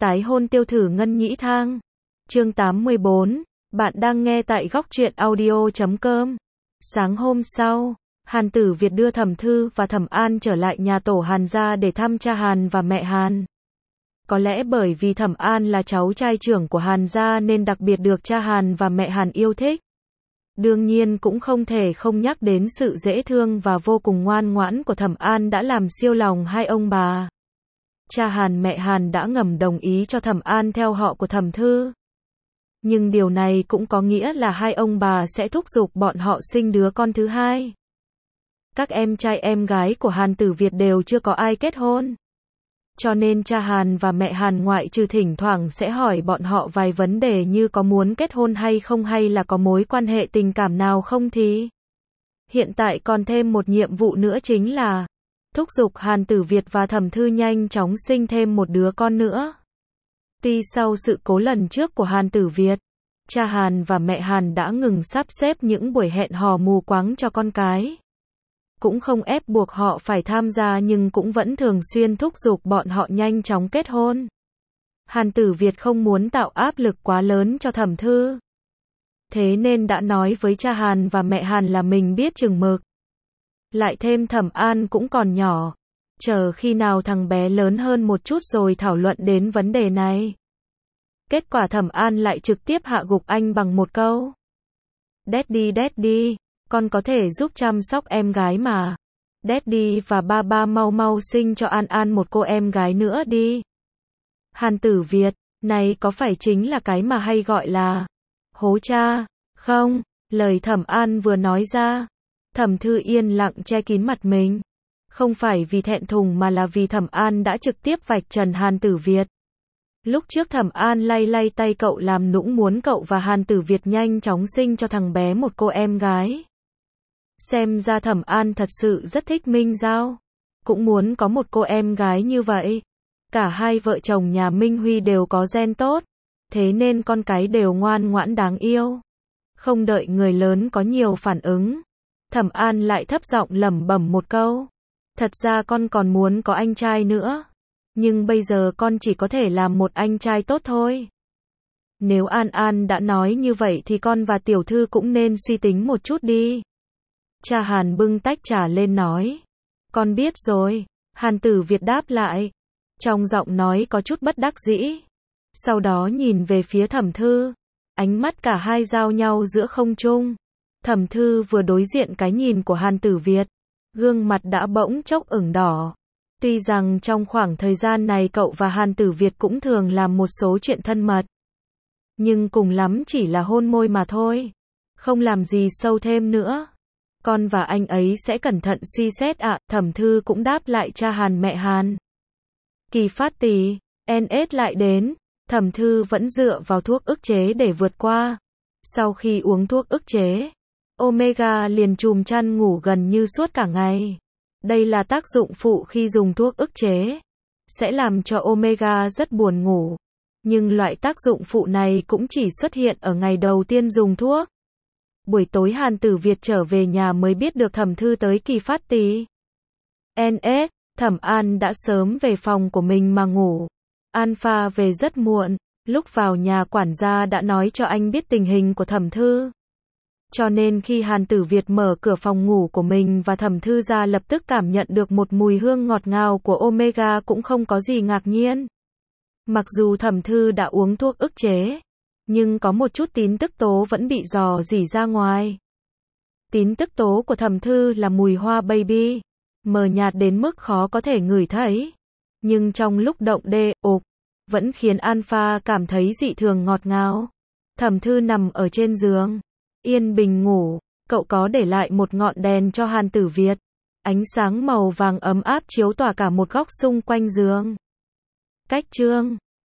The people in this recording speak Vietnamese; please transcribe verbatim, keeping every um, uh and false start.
Tái hôn tiêu thử Ngân Nhĩ Thang. Chương tám mươi bốn. Bạn đang nghe tại góc truyện audio chấm com. Sáng hôm sau, Hàn Tử Việt đưa Thẩm Thư và Thẩm An trở lại nhà tổ Hàn gia để thăm cha Hàn và mẹ Hàn. Có lẽ bởi vì Thẩm An là cháu trai trưởng của Hàn gia nên đặc biệt được cha Hàn và mẹ Hàn yêu thích. Đương nhiên cũng không thể không nhắc đến sự dễ thương và vô cùng ngoan ngoãn của Thẩm An đã làm siêu lòng hai ông bà. Cha Hàn mẹ Hàn đã ngầm đồng ý cho Thẩm An theo họ của Thẩm Thư. Nhưng điều này cũng có nghĩa là hai ông bà sẽ thúc giục bọn họ sinh đứa con thứ hai. Các em trai em gái của Hàn Tử Việt đều chưa có ai kết hôn. Cho nên cha Hàn và mẹ Hàn ngoại trừ thỉnh thoảng sẽ hỏi bọn họ vài vấn đề như có muốn kết hôn hay không hay là có mối quan hệ tình cảm nào không thì. Hiện tại còn thêm một nhiệm vụ nữa chính là thúc giục Hàn Tử Việt và Thẩm Thư nhanh chóng sinh thêm một đứa con nữa. Tuy sau sự cố lần trước của Hàn Tử Việt, cha Hàn và mẹ Hàn đã ngừng sắp xếp những buổi hẹn hò mù quáng cho con cái. Cũng không ép buộc họ phải tham gia nhưng cũng vẫn thường xuyên thúc giục bọn họ nhanh chóng kết hôn. Hàn Tử Việt không muốn tạo áp lực quá lớn cho Thẩm Thư. Thế nên đã nói với cha Hàn và mẹ Hàn là mình biết chừng mực. Lại thêm Thẩm An cũng còn nhỏ. Chờ khi nào thằng bé lớn hơn một chút rồi thảo luận đến vấn đề này. Kết quả Thẩm An lại trực tiếp hạ gục anh bằng một câu. Daddy daddy, con có thể giúp chăm sóc em gái mà. Daddy và ba ba mau mau sinh cho An An một cô em gái nữa đi. Hàn Tử Việt, này có phải chính là cái mà hay gọi là hố cha, không? Lời Thẩm An vừa nói ra, Thẩm Thư yên lặng che kín mặt mình. Không phải vì thẹn thùng mà là vì Thẩm An đã trực tiếp vạch trần Hàn Tử Việt. Lúc trước Thẩm An lay lay tay cậu làm nũng muốn cậu và Hàn Tử Việt nhanh chóng sinh cho thằng bé một cô em gái. Xem ra Thẩm An thật sự rất thích Minh Giao. Cũng muốn có một cô em gái như vậy. Cả hai vợ chồng nhà Minh Huy đều có gen tốt. Thế nên con cái đều ngoan ngoãn đáng yêu. Không đợi người lớn có nhiều phản ứng, Thẩm An lại thấp giọng lẩm bẩm một câu. Thật ra con còn muốn có anh trai nữa. Nhưng bây giờ con chỉ có thể làm một anh trai tốt thôi. Nếu An An đã nói như vậy thì con và Tiểu Thư cũng nên suy tính một chút đi. Cha Hàn bưng tách trà lên nói. Con biết rồi. Hàn Tử Việt đáp lại. Trong giọng nói có chút bất đắc dĩ. Sau đó nhìn về phía Thẩm Thư. Ánh mắt cả hai giao nhau giữa không trung. Thẩm Thư vừa đối diện cái nhìn của Hàn Tử Việt. Gương mặt đã bỗng chốc ửng đỏ. Tuy rằng trong khoảng thời gian này cậu và Hàn Tử Việt cũng thường làm một số chuyện thân mật. Nhưng cùng lắm chỉ là hôn môi mà thôi. Không làm gì sâu thêm nữa. Con và anh ấy sẽ cẩn thận suy xét ạ. À, Thẩm Thư cũng đáp lại cha Hàn mẹ Hàn. Kỳ phát tì, en ét lại đến. Thẩm Thư vẫn dựa vào thuốc ức chế để vượt qua. Sau khi uống thuốc ức chế, Omega liền chùm chăn ngủ gần như suốt cả ngày. Đây là tác dụng phụ khi dùng thuốc ức chế. Sẽ làm cho Omega rất buồn ngủ. Nhưng loại tác dụng phụ này cũng chỉ xuất hiện ở ngày đầu tiên dùng thuốc. Buổi tối Hàn Tử Việt trở về nhà mới biết được Thẩm Thư tới kỳ phát tì. en ét, Thẩm An đã sớm về phòng của mình mà ngủ. Alpha về rất muộn. Lúc vào nhà quản gia đã nói cho anh biết tình hình của Thẩm Thư. Cho nên khi Hàn Tử Việt mở cửa phòng ngủ của mình và Thẩm Thư ra lập tức cảm nhận được một mùi hương ngọt ngào của Omega cũng không có gì ngạc nhiên. Mặc dù Thẩm Thư đã uống thuốc ức chế, nhưng có một chút tin tức tố vẫn bị dò dỉ ra ngoài. Tin tức tố của Thẩm Thư là mùi hoa baby, mờ nhạt đến mức khó có thể ngửi thấy. Nhưng trong lúc động đê, ộp, vẫn khiến Alpha cảm thấy dị thường ngọt ngào. Thẩm Thư nằm ở trên giường, yên bình ngủ, cậu có để lại một ngọn đèn cho Hàn Tử Việt. Ánh sáng màu vàng ấm áp chiếu tỏa cả một góc xung quanh giường. Cách chương